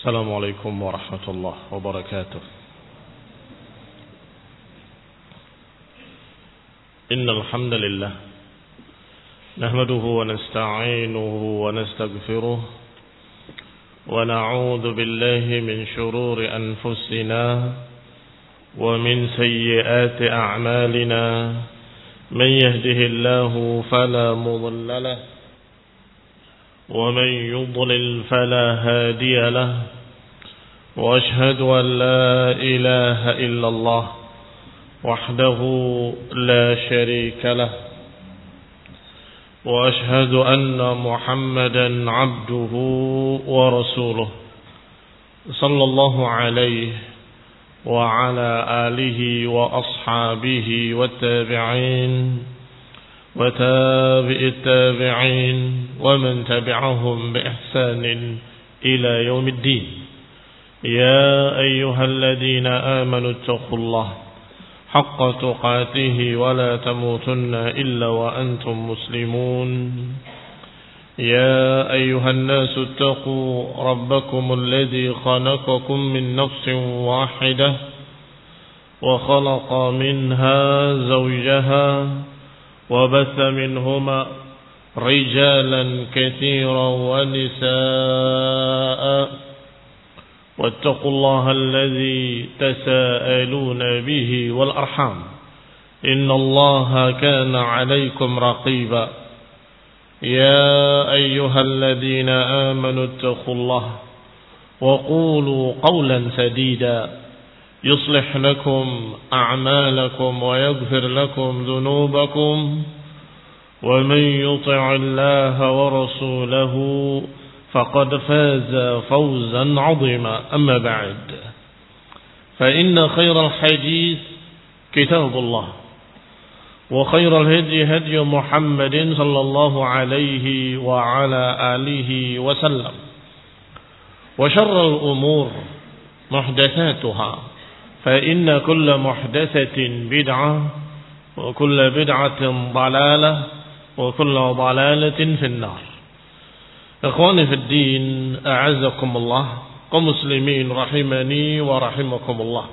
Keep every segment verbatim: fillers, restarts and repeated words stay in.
السلام عليكم ورحمة الله وبركاته. إن الحمد لله نحمده ونستعينه ونستغفره ونعوذ بالله من شرور أنفسنا ومن سيئات أعمالنا. من يهده الله فلا مضل له ومن يضلل فلا هادي له، وأشهد أن لا إله إلا الله وحده لا شريك له، وأشهد أن محمدا عبده ورسوله صلى الله عليه وعلى آله وأصحابه والتابعين وتابع التابعين ومن تبعهم بإحسان إلى يوم الدين. يا أيها الذين آمنوا اتقوا الله حق تقاته ولا تموتن إلا وأنتم مسلمون. يا أيها الناس اتقوا ربكم الذي خلقكم من نفس واحدة وخلق منها زوجها وبث منهما رجالا كثيرا ونساء، واتقوا الله الذي تساءلون به والأرحام إن الله كان عليكم رقيبا. يا أيها الذين آمنوا اتقوا الله وقولوا قولا سديدا يصلح لكم أعمالكم ويغفر لكم ذنوبكم، ومن يطع الله ورسوله فقد فاز فوزا عظيما. أما بعد، فإن خير الحديث كتاب الله، وخير الهدي هدي محمد صلى الله عليه وعلى آله وسلم، وشر الأمور محدثاتها، فإن كل محدثة بدعة وكل بدعة ضلالة وكل ضلالة في النار. إخواني في الدين، أعزكم الله، kaum muslimin rahimani wa rahimakumullah.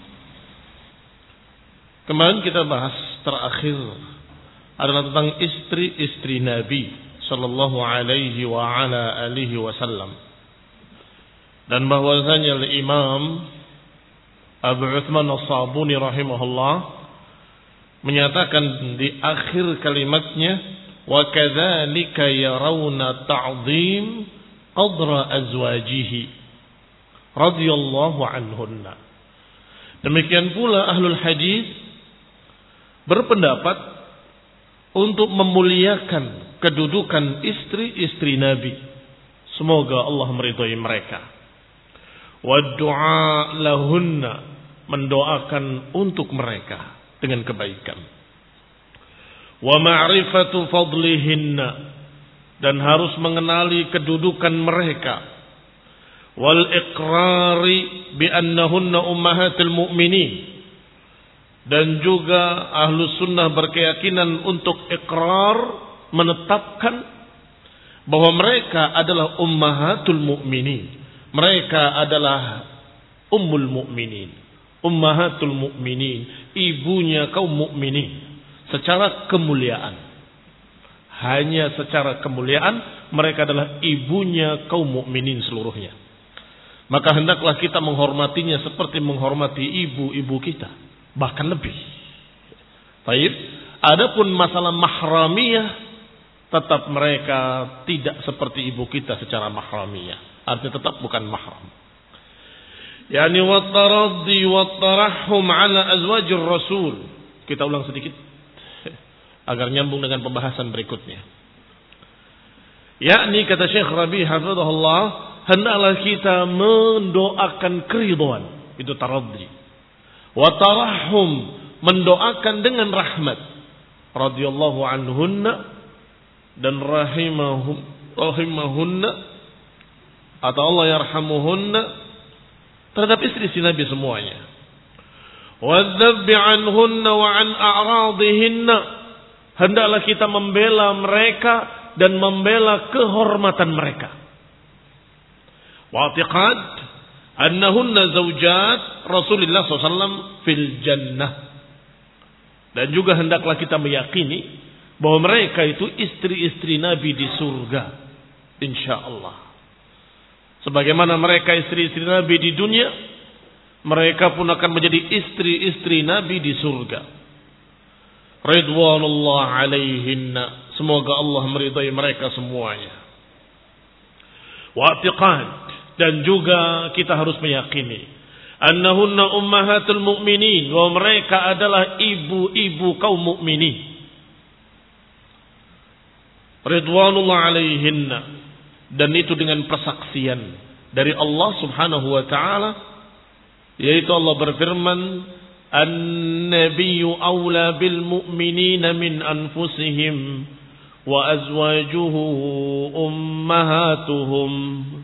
Kemarin kita bahas terakhir adalah tentang istri-istri Nabi sallallahu alaihi wa ala alihi wasallam, dan bahwasanya Imam Abu Uthman As-Sabuni rahimahullah menyatakan di akhir kalimatnya, wa kadzalika yarawna ta'dhim qadra azwajihi radhiyallahu anhunna. Demikian pula ahlul hadis berpendapat untuk memuliakan kedudukan istri-istri Nabi, semoga Allah meridhai mereka. Wa du'a lahunna, mendoakan untuk mereka dengan kebaikan. Wa ma'rifatu fadlihinna, dan harus mengenali kedudukan mereka. Wal iqrari bi annahunna ummahatul mu'minin, dan juga ahlu sunnah berkeyakinan untuk iqrar, menetapkan bahwa mereka adalah ummahatul mu'minin, mereka adalah ummul mu'minin, ummahatul mu'minin, ibunya kaum mukminin secara kemuliaan. Hanya secara kemuliaan mereka adalah ibunya kaum mukminin seluruhnya. Maka hendaklah kita menghormatinya seperti menghormati ibu-ibu kita, bahkan lebih. Baik, adapun masalah mahramiyah, tetap mereka tidak seperti ibu kita secara mahramiyah, artinya tetap bukan mahram. Yani wat-taraddi wat-tarahhum ala azwajir rasul. Kita ulang sedikit agar nyambung dengan pembahasan berikutnya. Yakni kata Syekh Rabi hafizahullah, hendaklah kita mendoakan keridhaan, itu taraddi. Wa tarahhum, mendoakan dengan rahmat. Radhiyallahu anhunna, dan rahimahum rahimahunna, atau Allah yarhamuhunna, terhadap istri-istri Nabi semuanya. Wadzabbi anhunna wa an a'radihinna, hendaklah kita membela mereka dan membela kehormatan mereka. Wa i'tiqad annahunna zaujat Rasulullah sallallahu alaihi wasallam fil jannah. Dan juga hendaklah kita meyakini bahwa mereka itu istri-istri Nabi di surga, insyaallah. Sebagaimana mereka istri-istri Nabi di dunia, mereka pun akan menjadi istri-istri Nabi di surga. Ridwanullah alaihinna, semoga Allah meridai mereka semuanya. Wa i'tiqad, dan juga kita harus meyakini annahunna ummahatul mu'minin, bahwa mereka adalah ibu-ibu kaum mukminin. Ridwanullah alaihinna, dan itu dengan persaksian dari Allah Subhanahu wa taala, yaitu Allah berfirman, an-nabiyyu aula bil mu'minina min anfusihim wa azwajuhu ummahatuhum.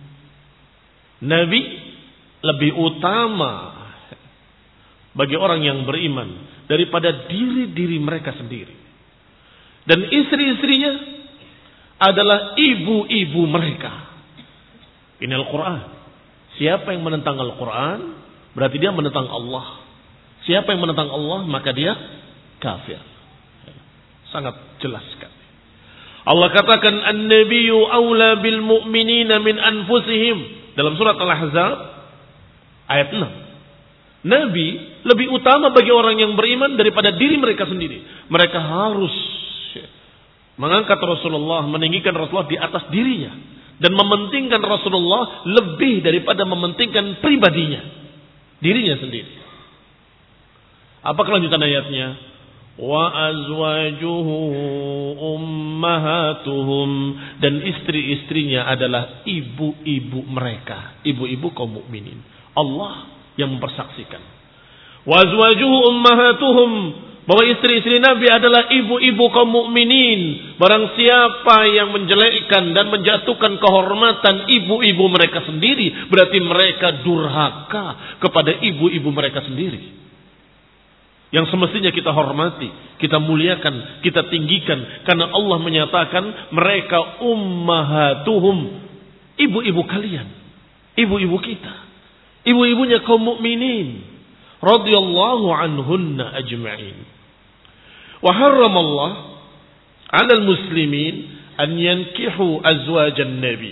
Nabi lebih utama bagi orang yang beriman daripada diri-diri mereka sendiri. Dan istri-istrinya adalah ibu-ibu mereka. Ini Al-Quran. Siapa yang menentang Al-Quran, berarti dia menentang Allah. Siapa yang menentang Allah, maka dia kafir. Sangat jelas sekali. Allah katakan, an-nabiyyu aula bil mu'minina min anfusihim. Dalam surat Al-Ahzab ayat enam. Nabi lebih utama bagi orang yang beriman daripada diri mereka sendiri. Mereka harus mengangkat Rasulullah, meninggikan Rasulullah di atas dirinya, dan mementingkan Rasulullah lebih daripada mementingkan pribadinya, dirinya sendiri. Apa kelanjutan ayatnya? Wa azwajuhu ummahatuhum, dan istri-istrinya adalah ibu-ibu mereka, ibu-ibu kaum mukminin. Allah yang mempersaksikan. Wa azwajuhu ummahatuhum, bahwa istri-istri Nabi adalah ibu-ibu kaum mukminin. Barang siapa yang menjelekkan dan menjatuhkan kehormatan ibu-ibu mereka sendiri, berarti mereka durhaka kepada ibu-ibu mereka sendiri. Yang semestinya kita hormati, kita muliakan, kita tinggikan, karena Allah menyatakan mereka ummahatuhum, ibu-ibu kalian, ibu-ibu kita, ibu-ibunya kaum mukminin, radhiyallahu anhunna ajma'in. Wa harramallah 'alal muslimin an yankihu azwajan nabi.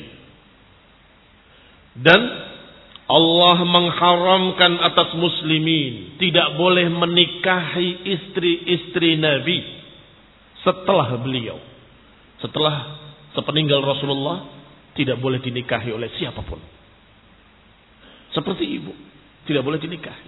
Dan Allah mengharamkan atas muslimin tidak boleh menikahi istri-istri Nabi setelah beliau. Setelah sepeninggal Rasulullah tidak boleh dinikahi oleh siapapun. Seperti ibu tidak boleh dinikahi.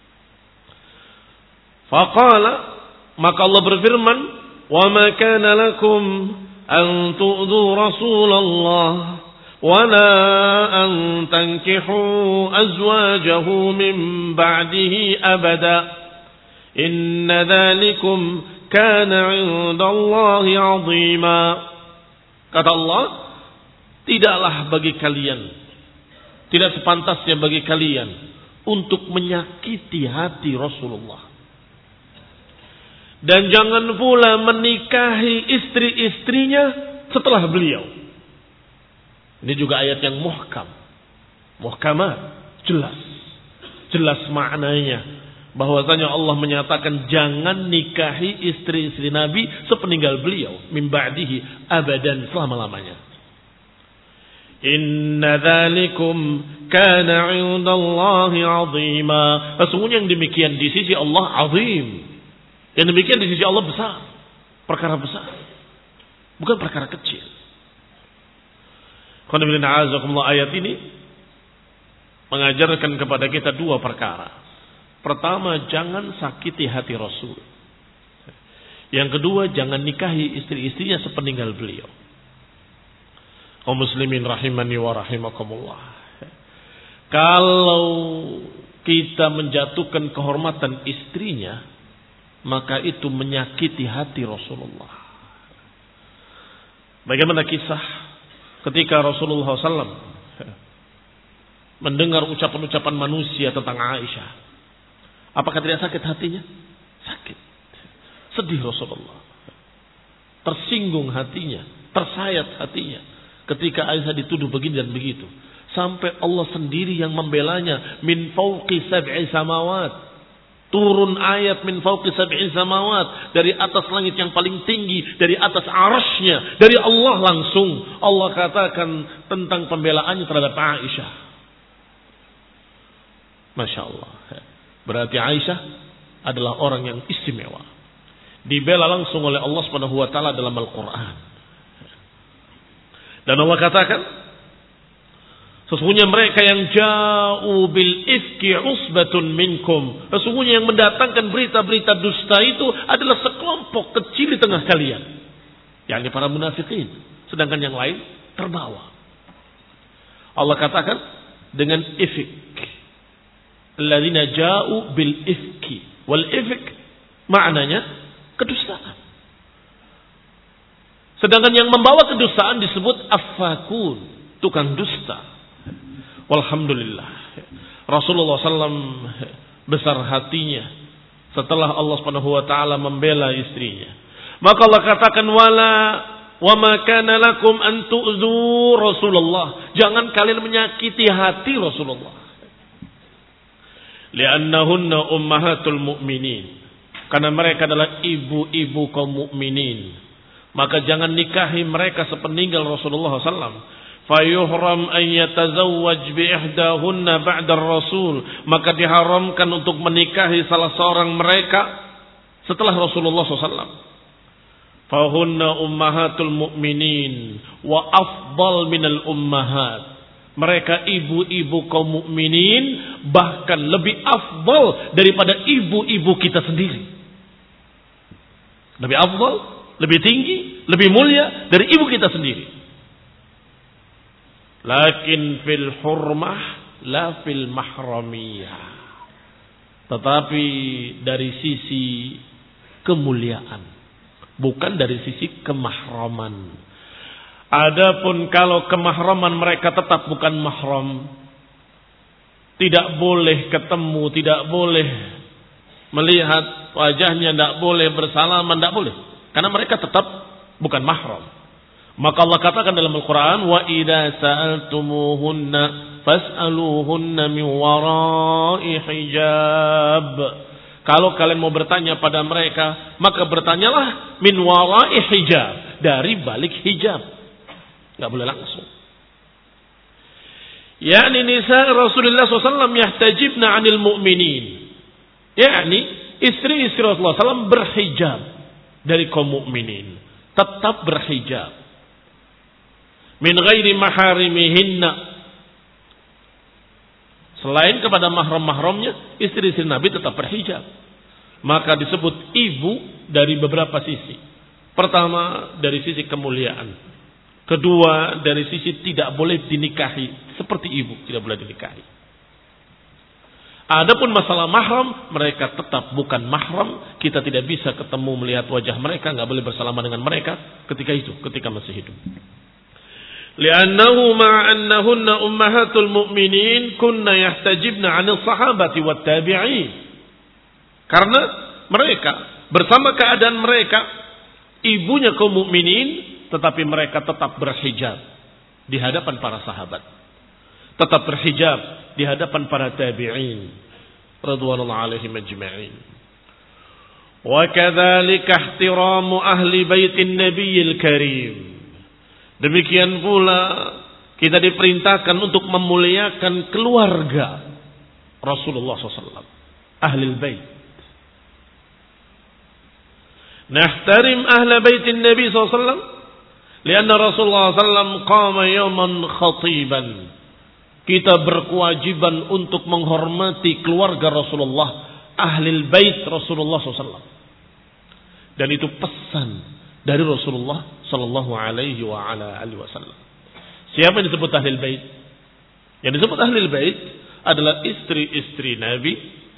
Faqala, maka Allah berfirman, "Wa ma kana lakum an tu'dhu Rasulullah wala an tankihu azwajahu min ba'dihi abada inna dhalikum kana 'indallahi 'azima." Kata Allah, tidaklah bagi kalian, tidak sepantasnya bagi kalian untuk menyakiti hati Rasulullah, dan jangan pula menikahi istri-istrinya setelah beliau. Ini juga ayat yang muhkam. Muhkamat, jelas. Jelas maknanya. Bahwasanya Allah menyatakan jangan nikahi istri-istri Nabi sepeninggal beliau. Min ba'dihi abadan, selama-lamanya. Inna dhalikum kana 'indallahi 'azima. Sesungguhnya yang demikian di sisi Allah azim. Yang demikian di sisi Allah besar. Perkara besar. Bukan perkara kecil. Ayat ini mengajarkan kepada kita dua perkara. Pertama, jangan sakiti hati Rasul. Yang kedua, jangan nikahi istri-istrinya sepeninggal beliau. Kaum muslimin rahimani wa rahimakumullah. Kalau kita menjatuhkan kehormatan istrinya, maka itu menyakiti hati Rasulullah. Bagaimana kisah ketika Rasulullah shallallahu alaihi wasallam mendengar ucapan-ucapan manusia tentang Aisyah? Apakah tidak sakit hatinya? Sakit. Sedih Rasulullah. Tersinggung hatinya. Tersayat hatinya. Ketika Aisyah dituduh begini dan begitu. Sampai Allah sendiri yang membelanya. Min fauqi sab'i samawat. Turun ayat min fauqi sab'i samawat. Dari atas langit yang paling tinggi. Dari atas arasnya. Dari Allah langsung. Allah katakan tentang pembelaannya terhadap Aisyah. Masya Allah. Berarti Aisyah adalah orang yang istimewa. Dibela langsung oleh Allah Subhanahu wa taala dalam Al-Qur'an. Dan Allah katakan, sesungguhnya mereka yang ja'u bil ifki usbatun minkum. Sesungguhnya yang mendatangkan berita-berita dusta itu adalah sekelompok kecil di tengah kalian. Yakni para munafikin. Sedangkan yang lain terbawa. Allah katakan dengan ifk. Alladzina ja'u bil ifki. Wal ifk maknanya kedustaan. Sedangkan yang membawa kedustaan disebut affakun, tukang dusta. Walhamdulillah. Rasulullah sallallahu alaihi wasallam besar hatinya setelah Allah Subhanahu wa taala membela istrinya. Maka Allah katakan wala wa ma kana lakum an tu'zu Rasulullah. Jangan kalian menyakiti hati Rasulullah. Li'annahunna ummahatul mu'minin. Karena mereka adalah ibu-ibu kaum mukminin. Maka jangan nikahi mereka sepeninggal Rasulullah sallallahu alaihi wasallam. Fayuhram an yatazawwaj bi ihdahunna ba'da ar-rasul. Maka diharamkan untuk menikahi salah seorang mereka setelah Rasulullah sallallahu alaihi wasallam. Fahunna ummahatul mu'minin wa afdal minal ummahat. Mereka ibu-ibu kaum mukminin, bahkan lebih afdal daripada ibu-ibu kita sendiri. Lebih afdal, lebih tinggi, lebih mulia dari ibu kita sendiri. Lakin fil hurmah la fil mahramiyah. Tetapi dari sisi kemuliaan, bukan dari sisi kemahraman. Adapun kalau kemahraman mereka tetap bukan mahram, tidak boleh ketemu, tidak boleh melihat wajahnya, tidak boleh bersalaman, tidak boleh. Karena mereka tetap bukan mahram. Maka Allah katakan dalam Al-Quran, wa idza sa'altumuhunna fas'aluhunna min wara'i hijab. Kalau kalian mau bertanya pada mereka, maka bertanyalah min wara'i hijab, dari balik hijab. Enggak boleh langsung. Yani nisa Rasulullah sallallahu alaihi wasallam yahtajibna 'anil mu'minin. Yani istri-istri Rasulullah sallallahu alaihi wasallam berhijab dari kaum mukminin, tetap berhijab. Min ghairi maharimihinna. Selain kepada mahram-mahramnya, istri-istri Nabi tetap berhijab. Maka disebut ibu dari beberapa sisi. Pertama, dari sisi kemuliaan. Kedua, dari sisi tidak boleh dinikahi. Seperti ibu, tidak boleh dinikahi. Adapun masalah mahram, mereka tetap bukan mahram. Kita tidak bisa ketemu melihat wajah mereka, nggak boleh bersalaman dengan mereka ketika itu, ketika masih hidup. Li'annahu ma'annahunna ummahatul mu'minin kunna yahtajibna 'anil sahabati wat tabi'in. Karena mereka bersama keadaan mereka ibunya kaum mukminin, tetapi mereka tetap berhijab di hadapan para sahabat. Tetap berhijab di hadapan para tabi'in radhiyallahu alaihim ajma'in. Wa kadzalika ihtiramu ahli baitin nabiyil karim. Demikian pula kita diperintahkan untuk memuliakan keluarga Rasulullah sallallahu alaihi wasallam, ahlul bait. Nahtarim ahla baitin nabi sallallahu alaihi wasallam lianna Rasulullah sallallahu alaihi wasallam qama yawman khatiban. Kita berkewajiban untuk menghormati keluarga Rasulullah, ahlul bait Rasulullah sallallahu alaihi wasallam. Dan itu pesan dari Rasulullah sallallahu alaihi wa ala alihi wasallam. Siapa yang disebut ahlul bait? Yang disebut ahlul bait adalah istri-istri Nabi,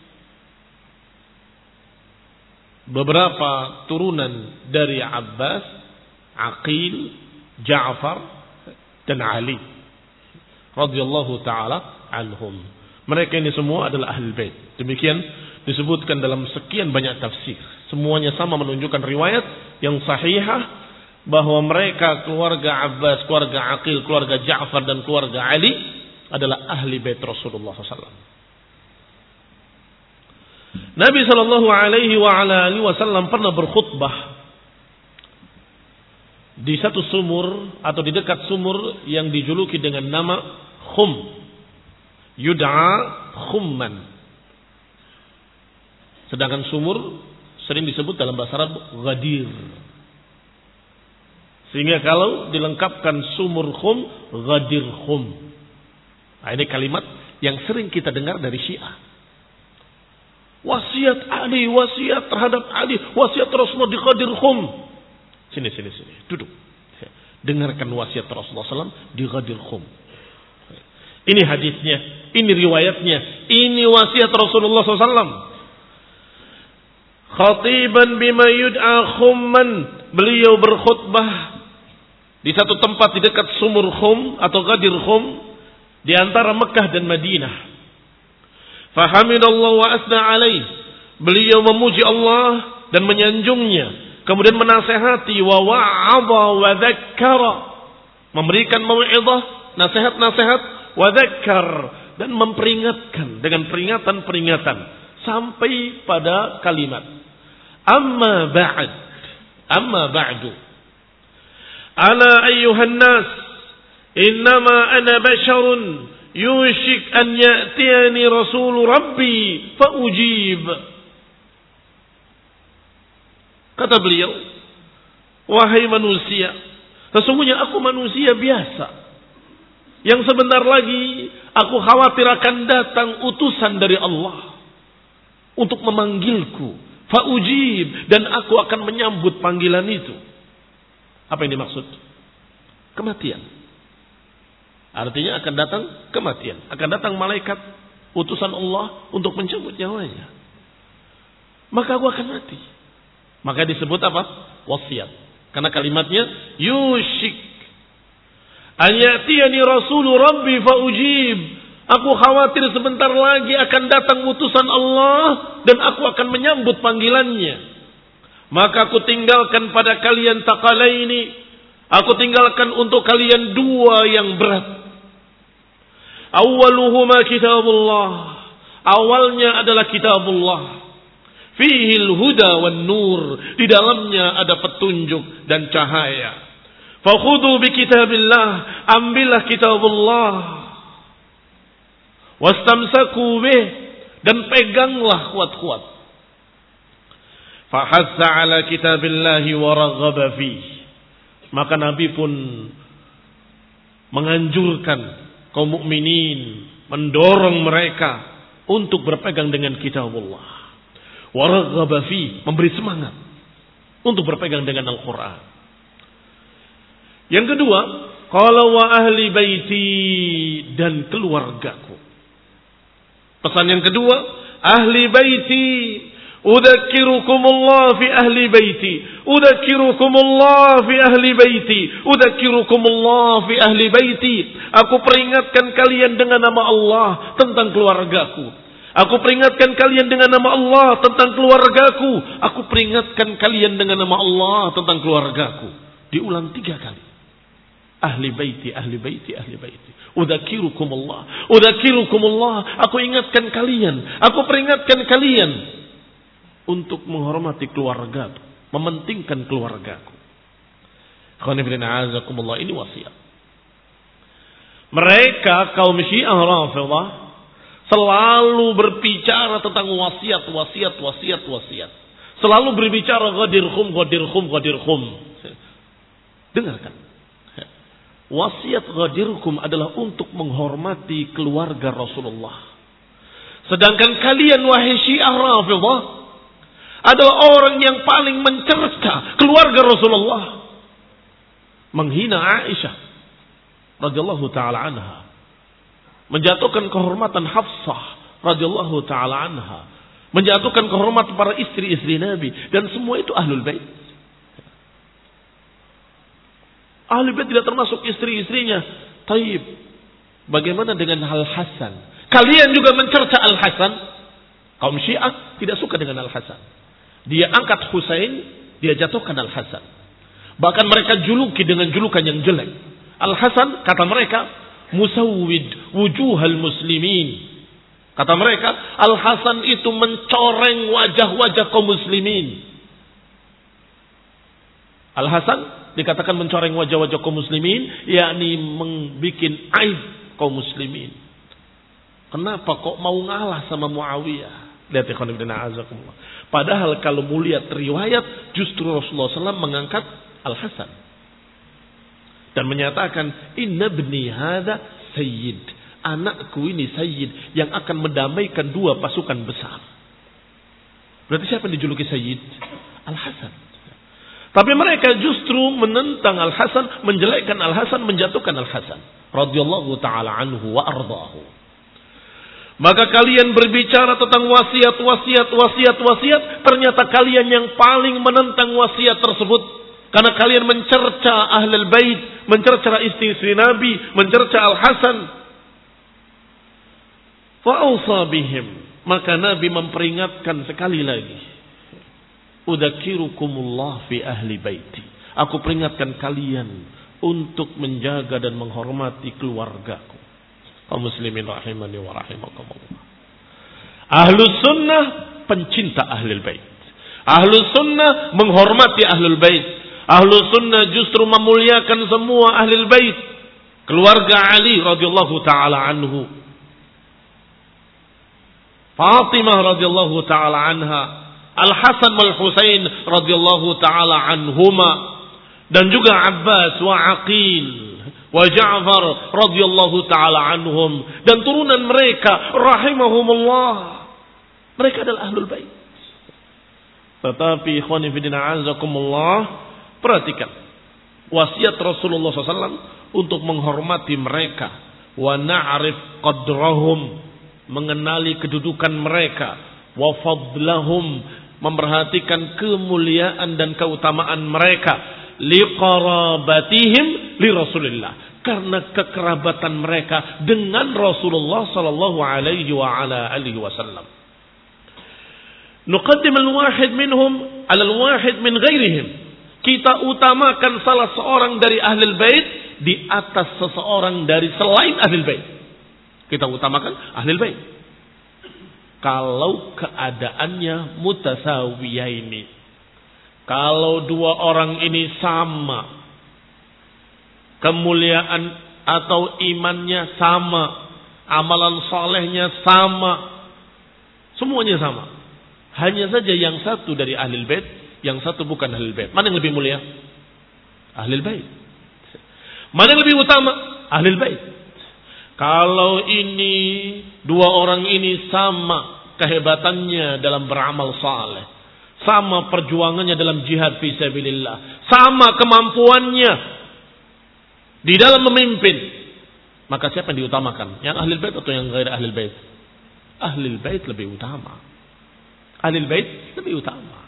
beberapa turunan dari Abbas, Aqil, Ja'far dan Ali radhiyallahu taala anhum. Mereka ini semua adalah ahlul bait. Demikian disebutkan dalam sekian banyak tafsir. Semuanya sama menunjukkan riwayat yang sahihah bahwa mereka keluarga Abbas, keluarga Aqil, keluarga Ja'far dan keluarga Ali adalah ahli bait Rasulullah sallallahu alaihi wasallam. Nabi sallallahu alaihi wa ala alihi wasallam pernah berkhutbah di satu sumur atau di dekat sumur yang dijuluki dengan nama Khum. Yud'a Khumman. Sedangkan sumur sering disebut dalam bahasa Arab Ghadir. Sehingga kalau dilengkapkan sumur Khum, Ghadir Khum. Nah, ini kalimat yang sering kita dengar dari Syiah. Wasiat Ali, wasiat terhadap Ali, wasiat Rasulullah di Ghadir Khum. Sini, sini, sini. Duduk. Dengarkan wasiat Rasulullah sallallahu alaihi wasallam di Ghadir Khum. Ini hadisnya, ini riwayatnya, ini wasiat Rasulullah sallallahu alaihi wasallam. Khatiban bima yud'a Khumman. Beliau berkhutbah di satu tempat di dekat sumur Khum atau Ghadir Khum di antara Mekah dan Madinah. Fahamidallah wa asna alaih. Beliau memuji Allah dan menyanjungnya. Kemudian menasehati wa wa'adha wa dhakkara. Memberikan mau'izah, nasihat-nasihat, wa dhakkar, dan memperingatkan dengan peringatan-peringatan sampai pada kalimat amma ba'd, amma ba'du. Ala ayyuhan nas, innama ana basharun yushik an ya'tiyani rasul rabbi fa ujib. Kata beliau, wahai manusia, sesungguhnya aku manusia biasa yang sebentar lagi aku khawatir akan datang utusan dari Allah untuk memanggilku, fa ujib, dan aku akan menyambut panggilan itu. Apa yang dimaksud? Kematian. Artinya akan datang kematian, akan datang malaikat utusan Allah untuk mencabut nyawanya. Maka aku akan mati. Maka disebut apa? Wasiat. Karena kalimatnya yushik an ya'tiyani rasulu rabbi fa ujib. Aku khawatir sebentar lagi akan datang utusan Allah dan aku akan menyambut panggilannya. Maka aku tinggalkan pada kalian taqalaini. Aku tinggalkan untuk kalian dua yang berat. Awwaluhuma kitabullah. Awalnya adalah kitabullah. Fihil huda wan nur. Di dalamnya ada petunjuk dan cahaya. Fakhudhu bi kitabillah. Ambillah kitabullah. Wastamsaku bih. Dan peganglah kuat-kuat. Fahassa ala kitabillahi wa raghaba fih. Maka Nabi pun menganjurkan kaum mukminin, mendorong mereka untuk berpegang dengan kitabullah. Wa raghaba fi, memberi semangat untuk berpegang dengan Al-Qur'an. Yang kedua, qala wa ahli baiti, dan keluargaku. Pesan yang kedua, ahli baiti, udzakirukumullah fi ahli baiti, udzakirukumullah fi ahli baiti, udzakirukumullah fi ahli baiti. Aku peringatkan kalian dengan nama Allah tentang keluargaku. Aku peringatkan kalian dengan nama Allah tentang keluargaku. Aku peringatkan kalian dengan nama Allah tentang keluargaku. Diulang tiga kali. Ahli baiti, ahli baiti, ahli baiti. Udzakirukumullah, udzakirukumullah. Aku ingatkan kalian, aku peringatkan kalian untuk menghormati keluargaku, mementingkan keluargaku. Khonifidina, ini wasiat. Mereka kaum Syiah Rafidhah selalu berbicara tentang wasiat, wasiat, wasiat, wasiat. Selalu berbicara Ghadir Khum, Ghadir Khum, Ghadir Khum. Dengarkan. Wasiat Ghadir Khum adalah untuk menghormati keluarga Rasulullah. Sedangkan kalian wahai Syiah Rafidhah adalah orang yang paling mencerca keluarga Rasulullah. Menghina Aisyah radhiyallahu taala anha. Menjatuhkan kehormatan Hafsah radhiyallahu taala anha, menjatuhkan kehormatan para istri-istri Nabi, dan semua itu ahlul bait. Ahlul bait tidak termasuk istri-istrinya. Taib. Bagaimana dengan Al Hasan? Kalian juga mencerca Al Hasan. Kaum Syiah tidak suka dengan Al Hasan. Dia angkat Husain, dia jatuhkan Al Hasan. Bahkan mereka juluki dengan julukan yang jelek. Al Hasan, kata mereka, musawwid wujuhal muslimin. Kata mereka, Al-Hasan itu mencoreng wajah-wajah kaum muslimin. Al-Hasan dikatakan mencoreng wajah-wajah kaum muslimin, yakni membuat aib kaum muslimin. Kenapa kok mau ngalah sama Muawiyah? Lihat ikhwan fillah azakumullah. Padahal kalau mulia riwayat, justru Rasulullah shallallahu alaihi wasallam mengangkat Al-Hasan dan menyatakan, Inna bni hadha sayyid, anakku ini sayyid yang akan mendamaikan dua pasukan besar. Berarti siapa yang dijuluki sayyid? Al-Hasan. Tapi mereka justru menentang Al-Hasan, menjelekkan Al-Hasan, menjatuhkan Al-Hasan radhiyallahu taala anhu wa ardhahu. Maka kalian berbicara tentang wasiat, wasiat, wasiat, wasiat. Ternyata kalian yang paling menentang wasiat tersebut. Karena kalian mencerca Ahlul Bait, mencerca istri-istri Nabi, mencerca Al-Hasan. Fa'ausa bihim. Maka Nabi memperingatkan sekali lagi. Udzakirukumullah fi ahli baiti. Aku peringatkan kalian untuk menjaga dan menghormati keluargaku. Kaum muslimin rahimani wa rahimakumullah. Ahlus sunnah pencinta ahlul bait. Ahlus sunnah menghormati ahlul bait. Ahlus sunnah justru memuliakan semua ahlul bait. Keluarga Ali radhiyallahu taala anhu. Fatimah radhiyallahu taala anha. Al-Hasan wal Husain radhiyallahu taala anhuma. Dan juga Abbas wa Aqil wa Ja'far radhiyallahu taala anhum, dan turunan mereka rahimahumullah. Mereka adalah ahlul bait. Tetapi ikhwani fi din a'azakumullah, perhatikan wasiat Rasulullah shallallahu alaihi wasallam untuk menghormati mereka, wa na'rif qadrahum, mengenali kedudukan mereka, wa fadlahum, memperhatikan kemuliaan dan keutamaan mereka, liqarabatihim li Rasulillah, karena kekerabatan mereka dengan Rasulullah sallallahu alaihi wa ala alihi wasallam. Nuqaddim al-wahid minhum ala al-wahid min ghairihim. Kita utamakan salah seorang dari ahlul bait di atas seseorang dari selain ahlul bait. Kita utamakan ahlul bait kalau keadaannya mutasawiyaini. Kalau dua orang ini sama, kemuliaan atau imannya sama, amalan solehnya sama, semuanya sama. Hanya saja yang satu dari ahlul bait, yang satu bukan ahlul bait. Mana yang lebih mulia? Ahlul bait. Mana yang lebih utama? Ahlul bait. Kalau ini dua orang ini sama kehebatannya dalam beramal saleh, sama perjuangannya dalam jihad fi sabilillah, sama kemampuannya di dalam memimpin, maka siapa yang diutamakan? Yang ahlul bait atau yang ghair ahlul bait? Ahlul bait lebih utama. Ahlul bait lebih utama.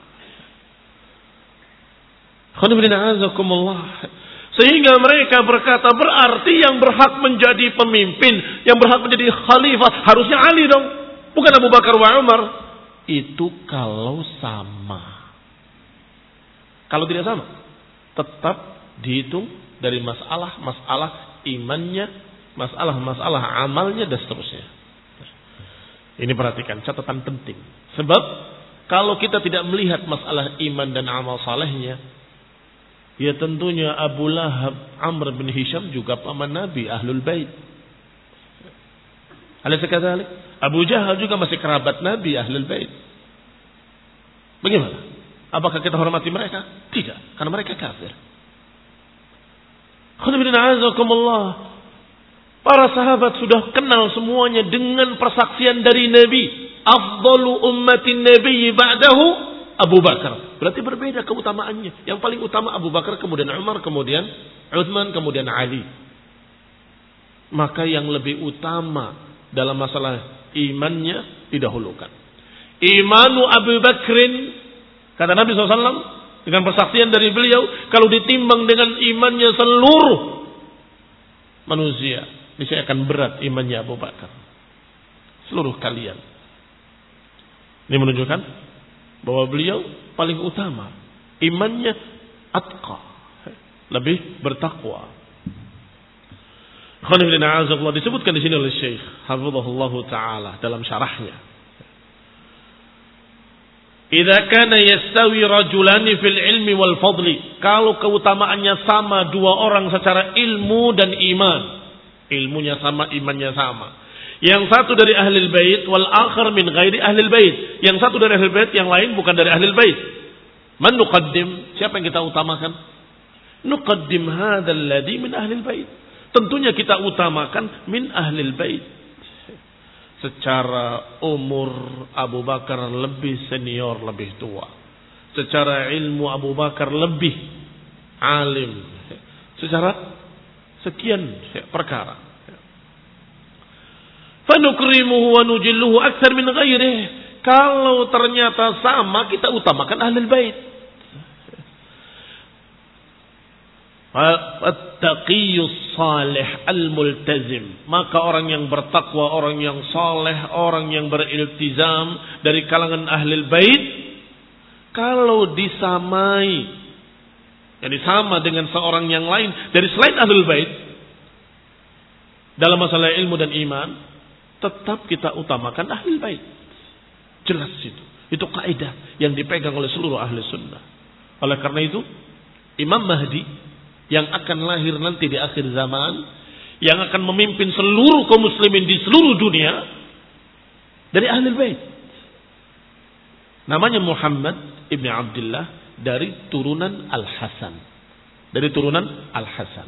Sehingga mereka berkata, berarti yang berhak menjadi pemimpin, yang berhak menjadi khalifah harusnya Ali dong, bukan Abu Bakar wa Umar. Itu kalau sama. Kalau tidak sama, tetap dihitung dari masalah-masalah imannya, masalah-masalah amalnya, dan seterusnya. Ini perhatikan, catatan penting. Sebab kalau kita tidak melihat masalah iman dan amal salehnya, ya tentunya Abu Lahab, Amr bin Hisham juga paman Nabi, ahlul bait. Alaysa kadzalik? Abu Jahal juga masih kerabat Nabi, ahlul bait. Bagaimana? Apakah kita hormati mereka? Tidak, karena mereka kafir. Para sahabat sudah kenal semuanya dengan persaksian dari Nabi. Afdalu ummatin Nabi ba'dahu Abu Bakar. Berarti berbeda keutamaannya. Yang paling utama Abu Bakar, kemudian Umar, kemudian Uthman, kemudian Ali. Maka yang lebih utama dalam masalah imannya didahulukan. Imanu Abu Bakrin, kata Nabi shallallahu alaihi wasallam, dengan persaksian dari beliau, kalau ditimbang dengan imannya seluruh manusia, niscaya akan berat imannya Abu Bakar. Seluruh kalian. Ini menunjukkan bahwa beliau paling utama. Imannya atqa, lebih bertakwa. Disebutkan di sini oleh Syekh hafizahullah taala dalam syarahnya. Idza kana yastawi rajulani fil ilmi wal fadli, kalau keutamaannya sama dua orang secara ilmu dan iman, ilmunya sama, imannya sama. Yang satu dari ahlul bait wal akhar min ghairi ahlul bait, yang satu dari ahlul bait, yang lain bukan dari ahlul bait. Man nuqaddim? Siapa yang kita utamakan? Nuqaddim hadzal ladzi min ahlul bait. Tentunya kita utamakan min ahlul bait. Secara umur Abu Bakar lebih senior, lebih tua. Secara ilmu Abu Bakar lebih alim. Secara sekian perkara. Fanukrimuhu wa nujilluhu aktsar min ghairihi. Kalau ternyata sama, kita utamakan ahlul bait. At-taqiyyus salih al-multazim, maka orang yang bertakwa, orang yang saleh, orang yang beriltizam dari kalangan ahlul bait, kalau disamai, jadi sama dengan seorang yang lain dari selain ahlul bait dalam masalah ilmu dan iman, tetap kita utamakan ahlul bait. Jelas itu. Itu kaidah yang dipegang oleh seluruh ahli sunnah. Oleh karena itu, Imam Mahdi yang akan lahir nanti di akhir zaman, yang akan memimpin seluruh kaum muslimin di seluruh dunia, dari ahlul bait. Namanya Muhammad ibn Abdullah, dari turunan Al-Hasan. Dari turunan Al-Hasan.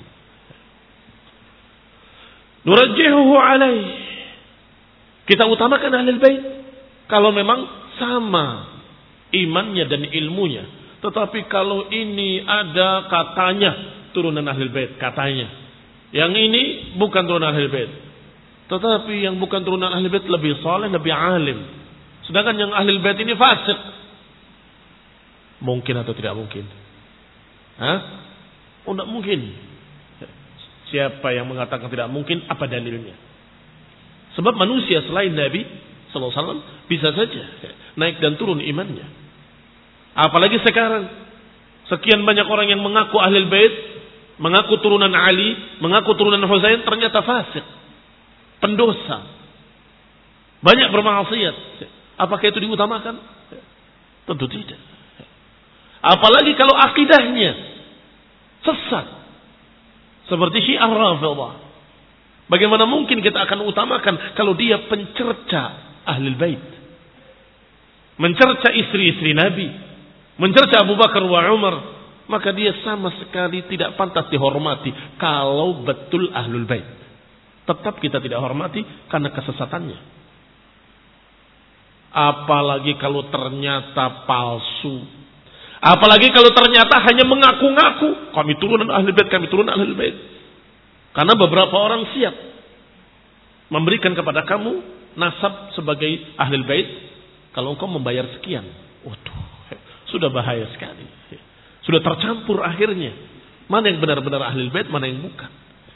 Nurajjihuhu alaih. Kita utamakan ahlul bait kalau memang sama imannya dan ilmunya. Tetapi kalau ini ada katanya turunan ahlul bait, katanya. Yang ini bukan turunan ahlul bait. Tetapi yang bukan turunan ahlul bait lebih saleh, lebih alim. Sedangkan yang ahlul bait ini fasik. Mungkin atau tidak mungkin? Hah? Oh, tidak mungkin. Siapa yang mengatakan tidak mungkin? Apa dalilnya? Sebab manusia selain Nabi sallallahu alaihi wasallam bisa saja naik dan turun imannya. Apalagi sekarang sekian banyak orang yang mengaku ahlul bait, mengaku turunan Ali, mengaku turunan Husain, ternyata fasik, pendosa, banyak bermaksiat. Apakah itu diutamakan? Tentu tidak. Apalagi kalau akidahnya sesat, seperti Syiah Rafidhah. Bagaimana mungkin kita akan utamakan kalau dia pencerca ahlul bait, mencerca istri-istri Nabi, mencerca Abu Bakar wa Umar, maka dia sama sekali tidak pantas dihormati kalau betul ahlul bait. Tetap kita tidak hormati karena kesesatannya. Apalagi kalau ternyata palsu. Apalagi kalau ternyata hanya mengaku-ngaku, kami turunan ahlul bait, kami turunan ahlul bait. Karena beberapa orang siap memberikan kepada kamu nasab sebagai ahlul bait kalau engkau membayar sekian. Waduh, sudah bahaya sekali. Sudah tercampur akhirnya. Mana yang benar-benar ahlul bait, mana yang bukan.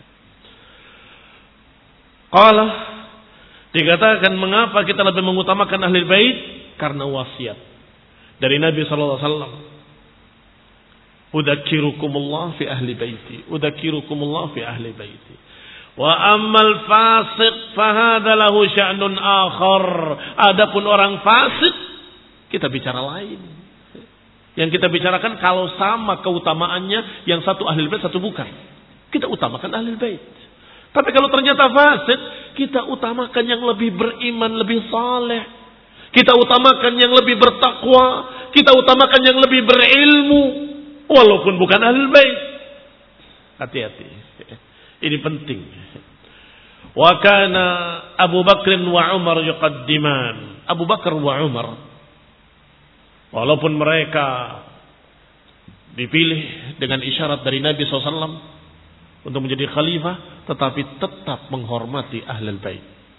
Qala, dikatakan mengapa kita lebih mengutamakan ahlul bait? Karena wasiat dari Nabi sallallahu alaihi wasallam. Udzakirukumullah fi ahli baiti, udzakirukumullah fi ahli baiti. Wa ammal fasiq fahadha lahu sya'nun akhar. Adapun orang fasik, kita bicara lain. Yang kita bicarakan kalau sama keutamaannya, yang satu ahlul bait, satu bukan. Kita utamakan ahlul bait. Tapi kalau ternyata fasik, kita utamakan yang lebih beriman, lebih saleh. Kita utamakan yang lebih bertakwa. Kita utamakan yang lebih berilmu, walaupun bukan ahlul bait. Hati-hati. Ini penting. Wa kana Abu Bakr wa Umar yuqaddiman. Abu Bakar wa Umar, walaupun mereka dipilih dengan isyarat dari Nabi shallallahu alaihi wasallam untuk menjadi khalifah, tetapi tetap menghormati ahlul bait.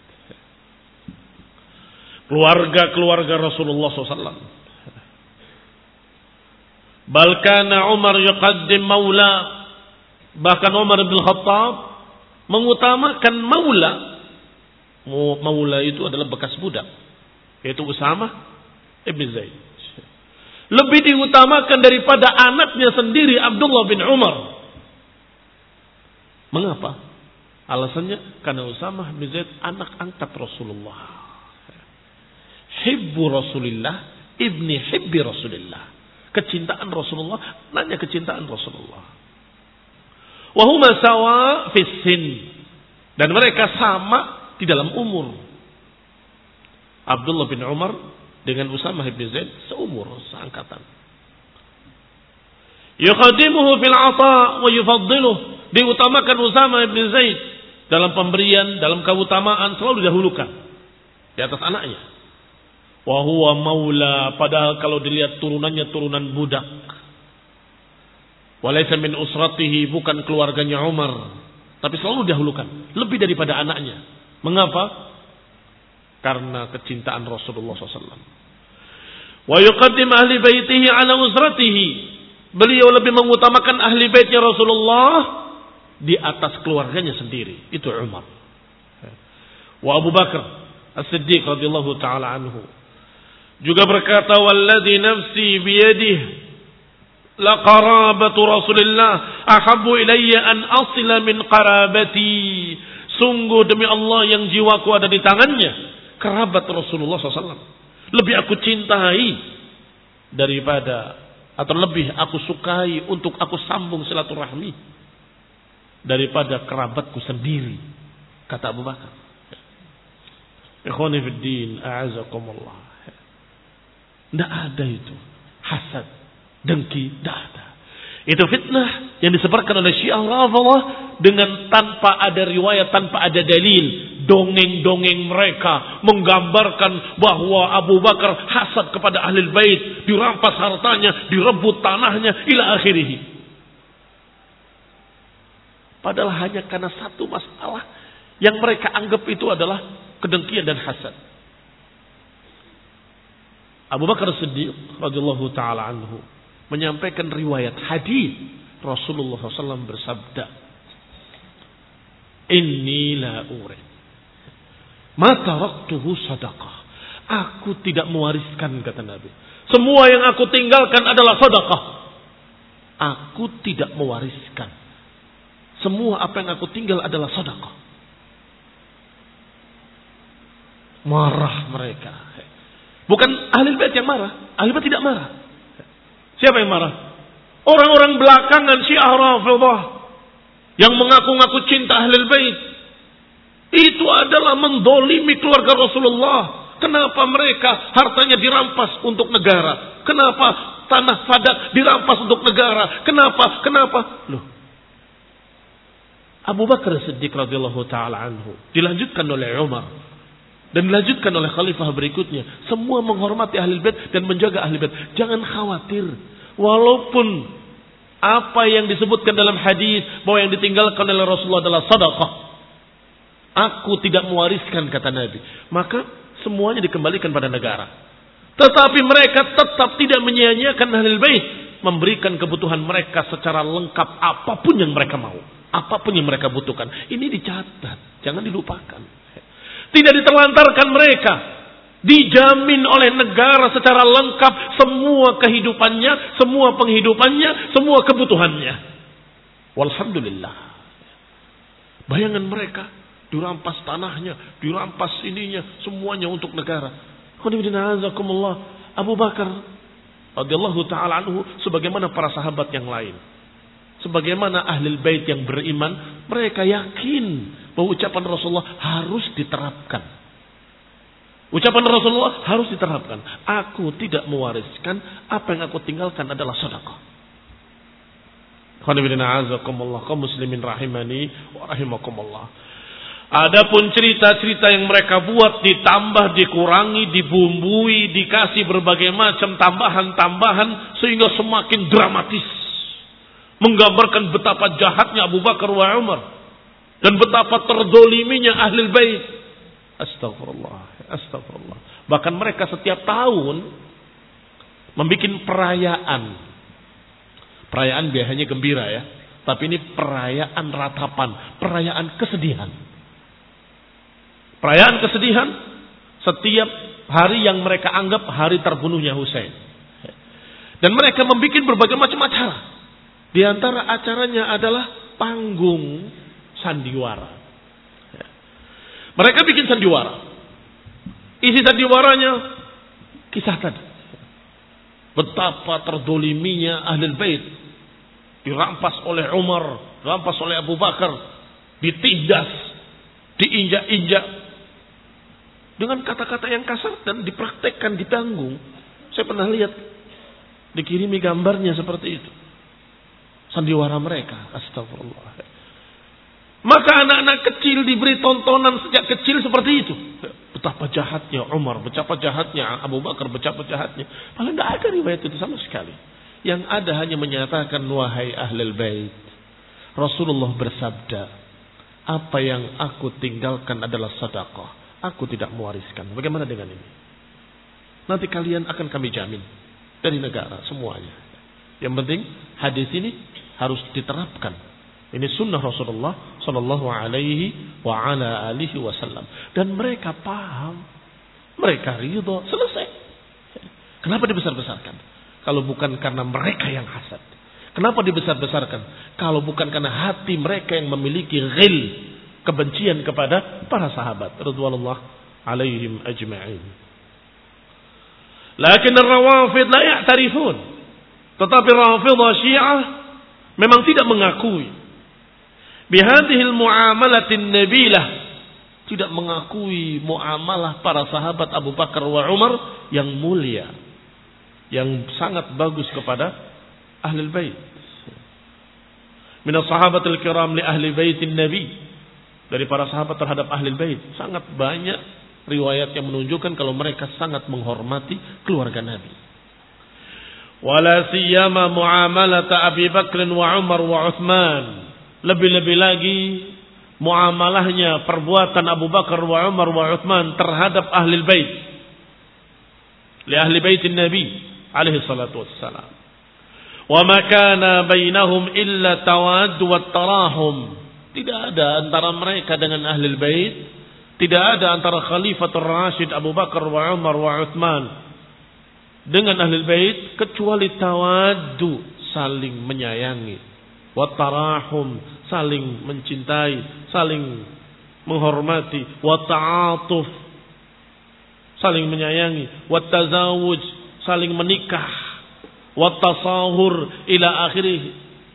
Keluarga-keluarga Rasulullah shallallahu alaihi wasallam. Bal kana Umar yuqaddim maula. Bahkan Umar bin Khattab mengutamakan maula. Maula itu adalah bekas budak, yaitu Usamah ibn Zaid. Lebih diutamakan daripada anaknya sendiri Abdullah bin Umar. Mengapa? Alasannya karena Usamah bin Zaid anak angkat Rasulullah. Hibbu Rasulillah, ibni hibbi Rasulillah. Kecintaan Rasulullah, nanya kecintaan Rasulullah. Wa huma sawa fis sin. Dan mereka sama di dalam umur. Abdullah bin Umar dengan Usamah bin Zaid seumur, seangkatan. Yuqaddimuhu fil 'ata wa yufaddiluh. Diutamakan Usamah bin Zaid dalam pemberian, dalam keutamaan selalu didahulukan di atas anaknya. Wa huwa maula, padahal kalau dilihat turunannya turunan budak. Walaysa min usratihi, bukan keluarganya Umar, tapi selalu didahulukan lebih daripada anaknya. Mengapa? Karena kecintaan Rasulullah shallallahu alaihi wasallam. Wa yuqaddim ahli baitihi ala usratihi. Beliau lebih mengutamakan ahli baitnya Rasulullah di atas keluarganya sendiri. Itu Umar. Wa Abu Bakar As-Siddiq radhiyallahu taala anhu juga berkata, "Walladzi nafsi biyadihi la qarabatu Rasulillah ahabbu ilayya an asila min qarabati." Sungguh demi Allah yang jiwaku ada di tangannya, kerabat Rasulullah shallallahu alaihi wasallam lebih aku cintai daripada, atau lebih aku sukai untuk aku sambung silaturahmi daripada kerabatku sendiri, kata Abu Bakar. Ikhwani fid din, a'azakumullah. Tidak ada itu hasad, dengki, tidak ada. Itu fitnah yang disebarkan oleh Syiah Rafidhah dengan tanpa ada riwayat, tanpa ada dalil. Dongeng-dongeng mereka menggambarkan bahwa Abu Bakar hasad kepada Ahlul Bait, dirampas hartanya, direbut tanahnya, ila akhirih. Padahal hanya karena satu masalah yang mereka anggap itu adalah kedengkian dan hasad. Abu Bakar Siddiq radhiyallahu taala anhu menyampaikan riwayat hadis Rasulullah shallallahu alaihi wasallam bersabda, "Inni la urid ma taraktuhu sadaqah." Aku tidak mewariskan, kata Nabi. Semua yang aku tinggalkan adalah sedekah. Aku tidak mewariskan. Semua apa yang aku tinggal adalah sedekah. Marah mereka. Bukan ahli bait yang marah. Ahli bait tidak marah. Siapa yang marah? Orang-orang belakangan Syiah Rafidhah yang mengaku-ngaku cinta ahli bait. Itu adalah mendolimi keluarga Rasulullah. Kenapa mereka hartanya dirampas untuk negara? Kenapa tanah Fadak dirampas untuk negara? Kenapa? Kenapa? Loh. Abu Bakar Siddiq radhiyallahu taala anhu dilanjutkan oleh Umar dan dilanjutkan oleh khalifah berikutnya. Semua menghormati ahli bait dan menjaga ahli bait. Jangan khawatir. Walaupun apa yang disebutkan dalam hadis bahwa yang ditinggalkan oleh Rasulullah adalah sedekah. Aku tidak mewariskan, kata Nabi. Maka semuanya dikembalikan pada negara. Tetapi mereka tetap tidak menyia-nyiakan ahlul bait, memberikan kebutuhan mereka secara lengkap apapun yang mereka mau, apapun yang mereka butuhkan. Ini dicatat, jangan dilupakan. Tidak diterlantarkan mereka, dijamin oleh negara secara lengkap semua kehidupannya, semua penghidupannya, semua kebutuhannya. Walhamdulillah. Bayangan mereka dirampas tanahnya, dirampas ininya, semuanya untuk negara. Abu Bakar radhiyallahu taala anhu sebagaimana para sahabat yang lain, sebagaimana ahlul bait yang beriman, mereka yakin bahwa ucapan Rasulullah harus diterapkan. Ucapan Rasulullah harus diterapkan. Aku tidak mewariskan, apa yang aku tinggalkan adalah sedekah. Kaum muslimin rahimani wa rahimakumullah. Adapun cerita-cerita yang mereka buat ditambah, dikurangi, dibumbui, dikasih berbagai macam tambahan-tambahan sehingga semakin dramatis. Menggambarkan betapa jahatnya Abu Bakar wa Umar dan betapa terdoliminya ahlul bait. Astagfirullah, astagfirullah. Bahkan mereka setiap tahun membuat perayaan. Perayaan biasanya gembira ya, tapi ini perayaan ratapan, perayaan kesedihan. Perayaan kesedihan setiap hari yang mereka anggap hari terbunuhnya Husain. Dan mereka membuat berbagai macam acara. Di antara acaranya adalah panggung sandiwara. Mereka bikin sandiwara. Isi sandiwaranya kisah tadi. Betapa terdoliminya Ahlul Bait. Dirampas oleh Umar, dirampas oleh Abu Bakar, ditindas, diinjak-injak dengan kata-kata yang kasar dan dipraktekkan, ditanggung. Saya pernah lihat, dikirimi gambarnya seperti itu. Sandiwara mereka, astagfirullah. Maka anak-anak kecil diberi tontonan sejak kecil seperti itu. Betapa jahatnya Umar, betapa jahatnya Abu Bakar, betapa jahatnya. Padahal tidak ada riwayat itu sama sekali. Yang ada hanya menyatakan, wahai Ahlul Bait, Rasulullah bersabda, apa yang aku tinggalkan adalah sedekah. Aku tidak mewariskan. Bagaimana dengan ini? Nanti kalian akan kami jamin dari negara semuanya. Yang penting hadis ini harus diterapkan. Ini sunnah Rasulullah Sallallahu Alaihi wa ala alihi Wasallam. Dan mereka paham, mereka ridho, selesai. Kenapa dibesar-besarkan? Kalau bukan karena mereka yang hasad. Kenapa dibesar-besarkan? Kalau bukan karena hati mereka yang memiliki ghil, kebencian kepada para sahabat radhiyallahu alaihim ajma'in. Lakin ar-rawafid la ya'tarifun. Tetapi Rafidhah Syiah memang tidak mengakui bihadhil muamalatin nabilah, tidak mengakui muamalah para sahabat Abu Bakar wa Umar yang mulia, yang sangat bagus kepada Ahlul Bait. Min as-sahabatil kiram li ahli baitin nabi, dari para sahabat terhadap Ahlul Bait sangat banyak riwayat yang menunjukkan kalau mereka sangat menghormati keluarga Nabi. Wala siyama muamalata Abi Bakr wa Umar wa Uthman. Lebih-lebih lagi muamalahnya, perbuatan Abu Bakar wa Umar wa Uthman terhadap Ahlul Bait. Li ahli baitin Nabi alaihi salatu wassalam. Wa ma kana bainahum illa tawad wa tarahum. Tidak ada antara mereka dengan Ahlul Bait, tidak ada antara Khalifatul Rashid Abu Bakar wa Umar wa Uthman dengan Ahlul Bait kecuali tawaddu, saling menyayangi, wa tarahum, saling mencintai, saling menghormati, wa ta'atuf, saling menyayangi, wa tazawuj, saling menikah, wa tasahur ila akhirih,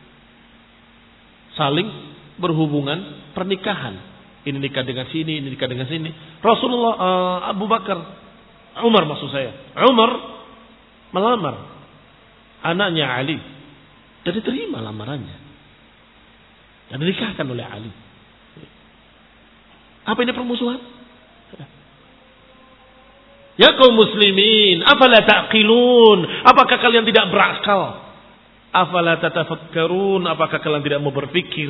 saling berhubungan pernikahan. Ini nikah dengan sini, ini nikah dengan sini. Rasulullah uh, Abu Bakar, Umar maksud saya, Umar melamar anaknya Ali dan diterima lamarannya dan dinikahkan oleh Ali. Apa ini permusuhan? Ya kaum muslimin, afala taqilun? Apakah kalian tidak berakal? Afala tatafakkarun? Apakah kalian tidak mau berpikir?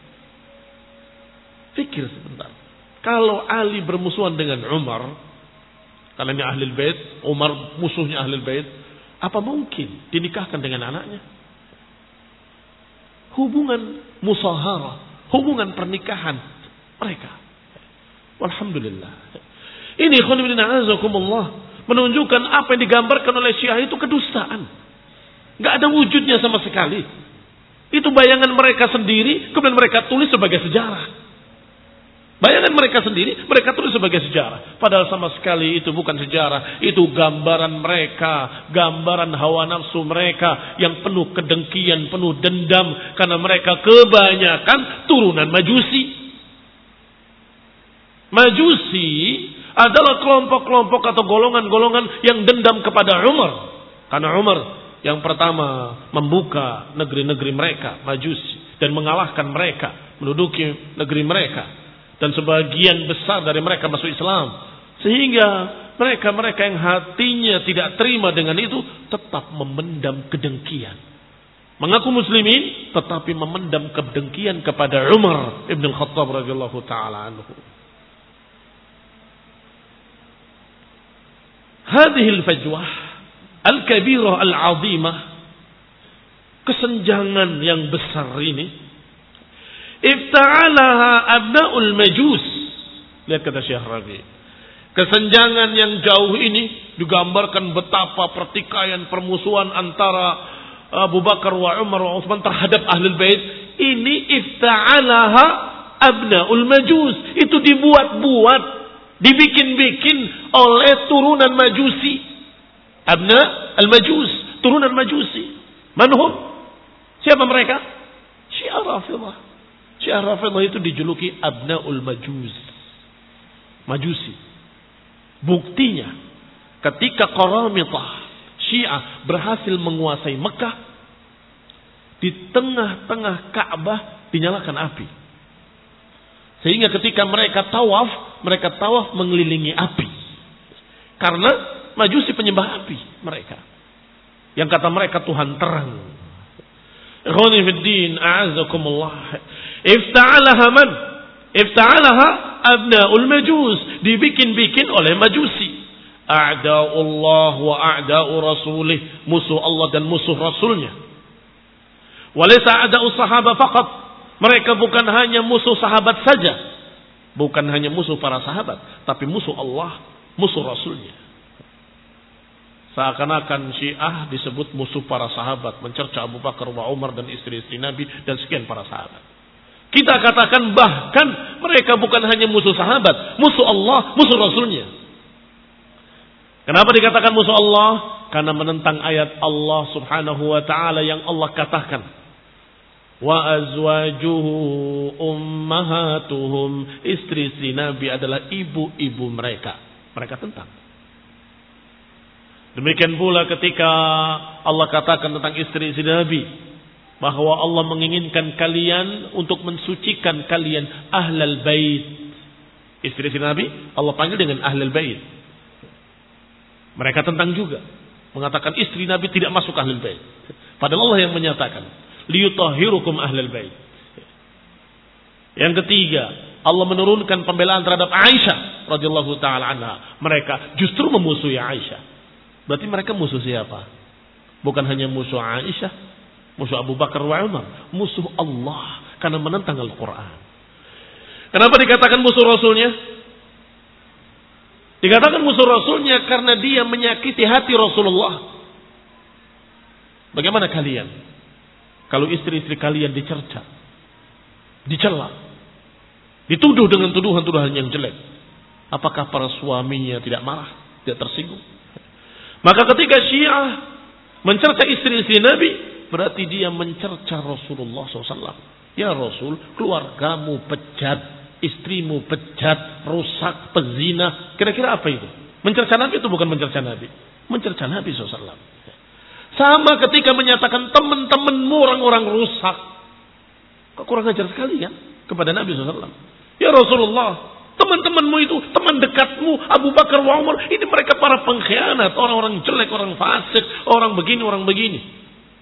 Pikir sebentar. Kalau Ali bermusuhan dengan Umar, karena ini Ahlul Bait, Umar musuhnya Ahlul Bait, apa mungkin dinikahkan dengan anaknya? Hubungan musaharah, hubungan pernikahan mereka. Walhamdulillah. Ini khonibina azakumullah menunjukkan apa yang digambarkan oleh Syiah itu kedustaan. Gak ada wujudnya sama sekali. Itu bayangan mereka sendiri, kemudian mereka tulis sebagai sejarah. Bayangan mereka sendiri, mereka tulis sebagai sejarah. Padahal sama sekali itu bukan sejarah. Itu gambaran mereka, gambaran hawa nafsu mereka yang penuh kedengkian, penuh dendam. Karena mereka kebanyakan turunan Majusi. Majusi adalah kelompok-kelompok atau golongan-golongan yang dendam kepada Umar. Karena Umar yang pertama membuka negeri-negeri mereka, Majusi. Dan mengalahkan mereka, menduduki negeri mereka. Dan sebagian besar dari mereka masuk Islam. Sehingga mereka-mereka yang hatinya tidak terima dengan itu tetap memendam kedengkian. Mengaku muslimin tetapi memendam kedengkian kepada Umar Ibn Khattab radhiyallahu ta'ala anhu. Hadihil fajwah al-kabirah al-azimah, kesenjangan yang besar ini, ifta'alaha abna'ul majus. Lihat kata Syekh Rabi, kesenjangan yang jauh ini digambarkan betapa pertikaian, permusuhan antara Abu Bakar wa Umar wa Utsman terhadap Ahlul Bait. Ini ifta'alaha abnaul majus. Itu dibuat-buat, dibikin-bikin oleh turunan majusi. Abna al-majus, turunan majusi. Manhum? Siapa mereka? Syiah Rafidhah. Syiah Rafidhah itu dijuluki abnaul majus. Majusi. Buktinya ketika Qaramitah Syiah berhasil menguasai Mekah, di tengah-tengah Ka'bah dinyalakan api. Sehingga ketika mereka tawaf, mereka tawaf mengelilingi api. Karena majusi penyembah api mereka. Yang kata mereka Tuhan terang. Ikhwani fid din, a'azakumullah. Ifta'alaha man? Ifta'alaha abnaul majus. Dibikin-bikin oleh majusi. A'da'ullah wa a'da'u rasulih. Musuh Allah dan musuh Rasulnya. Walaysa a'da'u sahabat faqat. Mereka bukan hanya musuh sahabat saja. Bukan hanya musuh para sahabat. Tapi musuh Allah, musuh Rasulnya. Seakan-akan Syiah disebut musuh para sahabat. Mencerca Abu Bakar wa Umar dan istri-istri Nabi. Dan sekian para sahabat. Kita katakan bahkan mereka bukan hanya musuh sahabat. Musuh Allah, musuh Rasulnya. Kenapa dikatakan musuh Allah? Karena menentang ayat Allah subhanahu wa ta'ala yang Allah katakan. Wa azwajuhu ummahatuhum. Istri-istri Nabi adalah ibu-ibu mereka. Mereka tentang. Demikian pula ketika Allah katakan tentang istri-istri Nabi. Bahwa Allah menginginkan kalian untuk mensucikan kalian ahlal bait. Istri-istri Nabi Allah panggil dengan ahlal bait. Mereka tentang juga. Mengatakan istri Nabi tidak masuk ahlul bait. Padahal Allah yang menyatakan. Liyutahhirukum ahlul bait. Yang ketiga. Allah menurunkan pembelaan terhadap Aisyah. Radhiyallahu ta'ala anha. Mereka justru memusuhi Aisyah. Berarti mereka musuh siapa? Bukan hanya musuh Aisyah. Musuh Abu Bakar wa Umar. Musuh Allah. Karena menentang Al-Quran. Kenapa dikatakan musuh Rasulnya? Dikatakan musuh Rasulnya karena dia menyakiti hati Rasulullah. Bagaimana kalian? Kalau istri-istri kalian dicerca, dicela, dituduh dengan tuduhan-tuduhan yang jelek. Apakah para suaminya tidak marah, tidak tersinggung? Maka ketika Syiah mencerca istri-istri Nabi, berarti dia mencerca Rasulullah shallallahu alaihi wasallam. Ya Rasul, keluargamu pecat. Istrimu pecat, rusak, pezina. Kira-kira apa itu? Mencerca Nabi itu bukan mencerca Nabi. Mencerca Nabi shallallahu alaihi wasallam. Sama ketika menyatakan teman-temanmu orang-orang rusak. Kok kurang ajar sekali kan? Kepada Nabi shallallahu alaihi wasallam. Ya Rasulullah, teman-temanmu itu, teman dekatmu, Abu Bakar wa Umar. Ini mereka para pengkhianat. Orang-orang jelek, orang fasik. Orang begini, orang begini.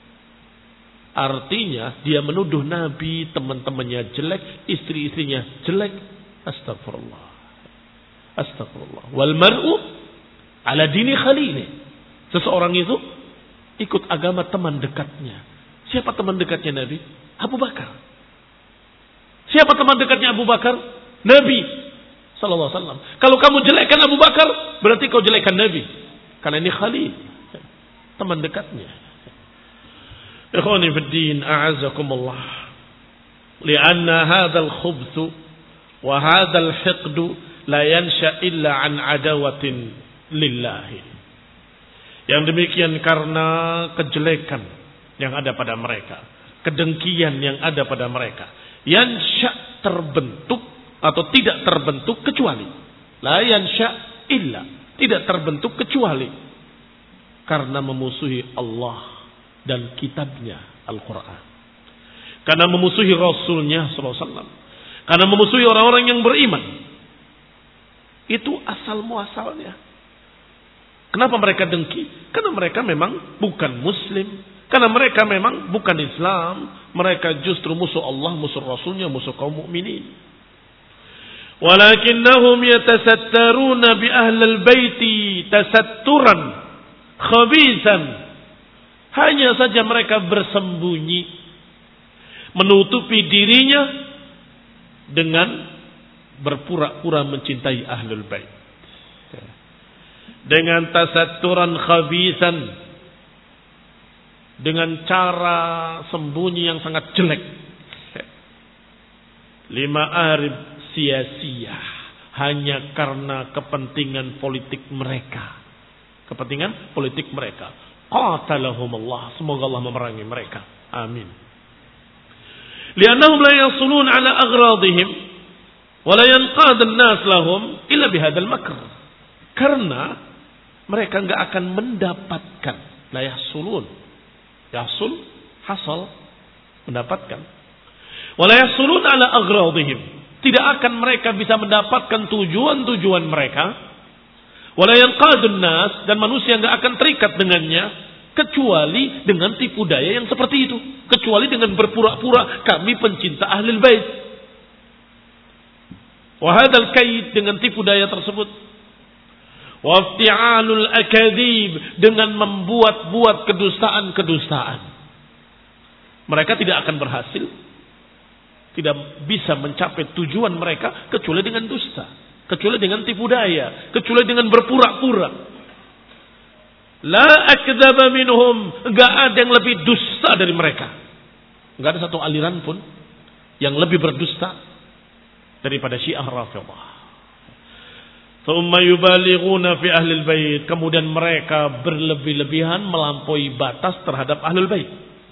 Artinya dia menuduh Nabi, teman-temannya jelek, istri-istrinya jelek. Astagfirullah. Astagfirullah. Wal mar'u ala dini khalili. Seseorang itu ikut agama teman dekatnya. Siapa teman dekatnya Nabi? Abu Bakar. Siapa teman dekatnya Abu Bakar? Nabi sallallahu alaihi wasallam. Kalau kamu jelekkan Abu Bakar, berarti kau jelekkan Nabi. Karena ini khalil, teman dekatnya. Ikhwani fid din, a'azakumullah. Lianna hadzal khubth wa hadzal hiqd la yansha illa an adawatin lillahi. Yang demikian karena kejelekan yang ada pada mereka, kedengkian yang ada pada mereka. Yansha terbentuk atau tidak terbentuk kecuali. La yansha illa, tidak terbentuk kecuali karena memusuhi Allah dan kitabnya Al-Quran. Karena memusuhi Rasulnya sallallahu alaihi wasallam. Karena memusuhi orang-orang yang beriman. Itu asal muasalnya. Kenapa mereka dengki? Karena mereka memang bukan Muslim. Karena mereka memang bukan Islam. Mereka justru musuh Allah, musuh Rasulnya, musuh kaum mukminin. Walakinnahum yatasattaruna bi ahlil baiti tasatturan khabisan. Hanya saja mereka bersembunyi, menutupi dirinya dengan berpura-pura mencintai ahlul bait. Dengan tasatturan khabisan, dengan cara sembunyi yang sangat jelek. lima arib sia-sia, hanya karena kepentingan politik mereka. Kepentingan politik mereka. Qatalahumullah, semoga Allah memerangi mereka. Amin. Li'annahum la yasulun ala aghradihim wa la yanqad an-nas lahum illa bihadzal makr. Karena mereka enggak akan mendapatkan, la yasulun. Yasul hasal, mendapatkan. Wa la yasulun ala aghradihim. Tidak akan mereka bisa mendapatkan tujuan-tujuan mereka. Wala yanqadun nas, dan manusia enggak akan terikat dengannya kecuali dengan tipu daya yang seperti itu, kecuali dengan berpura-pura kami pencinta Ahlul Bait. Wa hadzal kaid, dengan tipu daya tersebut. Wa ifti'alul akadzib, dengan membuat-buat kedustaan-kedustaan. Mereka tidak akan berhasil, tidak bisa mencapai tujuan mereka kecuali dengan dusta, kecuali dengan tipu daya, kecuali dengan berpura-pura. La akdzaba minhum, enggak ada yang lebih dusta dari mereka. Enggak ada satu aliran pun yang lebih berdusta daripada Syiah Rafidhah. Thumma yubalighuna fi ahlil bait, kemudian mereka berlebih-lebihan melampaui batas terhadap Ahlul Bait.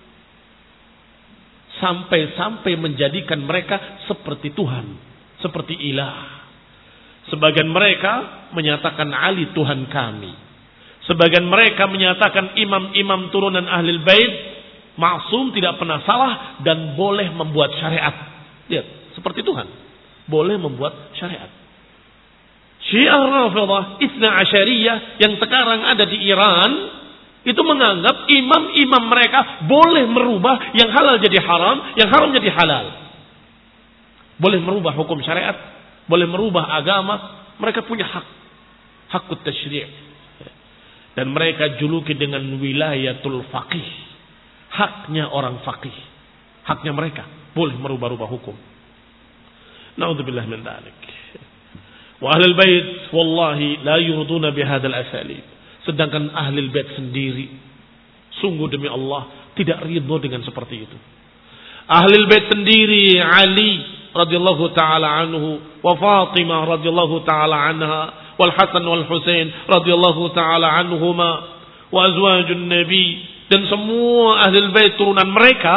Sampai-sampai menjadikan mereka seperti Tuhan, seperti ilah. Sebagian mereka menyatakan Ali Tuhan kami. Sebagian mereka menyatakan imam-imam turunan Ahlul Bait maksum, tidak pernah salah dan boleh membuat syariat. Lihat, seperti Tuhan, boleh membuat syariat. Syiah Rafidhah Itsna Asyariyah yang sekarang ada di Iran itu menganggap imam-imam mereka boleh merubah yang halal jadi haram, yang haram jadi halal. Boleh merubah hukum syariat, boleh merubah agama. Mereka punya hak, hakut tasyri'. Dan mereka juluki dengan wilayatul faqih, haknya orang faqih, haknya mereka boleh merubah-rubah hukum. Na'udzubillah min dzalik. Wa ahlul bait wallahi la yurduna bihadzal asalib. Sedangkan ahlul bait sendiri sungguh demi Allah tidak ridho dengan seperti itu. Ahlul bait sendiri, Ali radhiyallahu taala anhu wa Fatimah radhiyallahu taala anha wal Hasan wal Husain radhiyallahu taala anhuma wa azwajun nabi, dan semua ahlul bait turunan mereka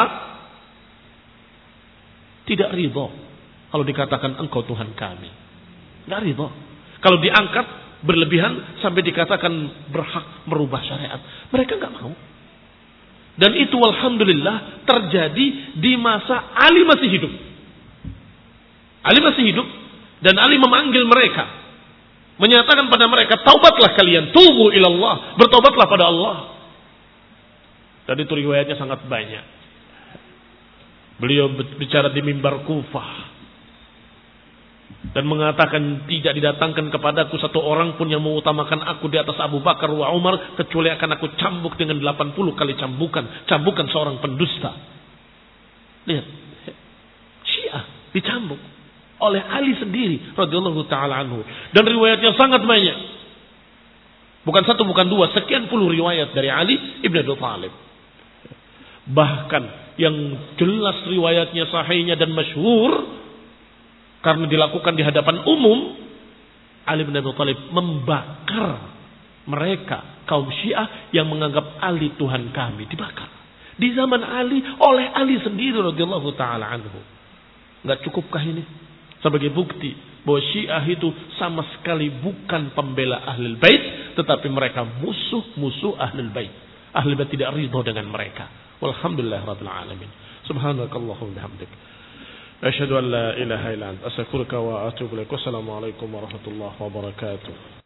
tidak ridha kalau dikatakan engkau Tuhan kami. Enggak ridha. Kalau diangkat berlebihan sampai dikatakan berhak merubah syariat, mereka enggak mau. Dan itu alhamdulillah terjadi di masa Ali masih hidup. Ali masih hidup dan Ali memanggil mereka, menyatakan pada mereka, taubatlah kalian, tubu ilallah, bertobatlah pada Allah. Dan itu riwayatnya sangat banyak. Beliau bicara di mimbar Kufah dan mengatakan, tidak didatangkan kepadaku satu orang pun yang mengutamakan aku di atas Abu Bakar wa Umar, kecuali akan aku cambuk dengan delapan puluh kali cambukan, cambukan seorang pendusta. Lihat, Syiah dicambuk oleh Ali sendiri radhiyallahu taala anhu, dan riwayatnya sangat banyak, bukan satu bukan dua, sekian puluh riwayat dari Ali ibn Abi Thalib. Bahkan yang jelas riwayatnya sahihnya dan masyhur karena dilakukan di hadapan umum, Ali ibn Abi Thalib membakar mereka kaum Syiah yang menganggap Ali Tuhan kami, dibakar di zaman Ali oleh Ali sendiri radhiyallahu taala anhu. Enggak cukupkah ini sebagai bukti bahwa Syiah itu sama sekali bukan pembela Ahlul Bait, tetapi mereka musuh-musuh Ahlul Bait. Ahlul Bait tidak ridho dengan mereka. Walhamdulillah rabbil alamin. Subhanakallahumma bihamdik, asyhadu an la ilaha illa anta, astaghfiruka wa atubu ilaik. Wassalamu alaikum warahmatullahi wabarakatuh.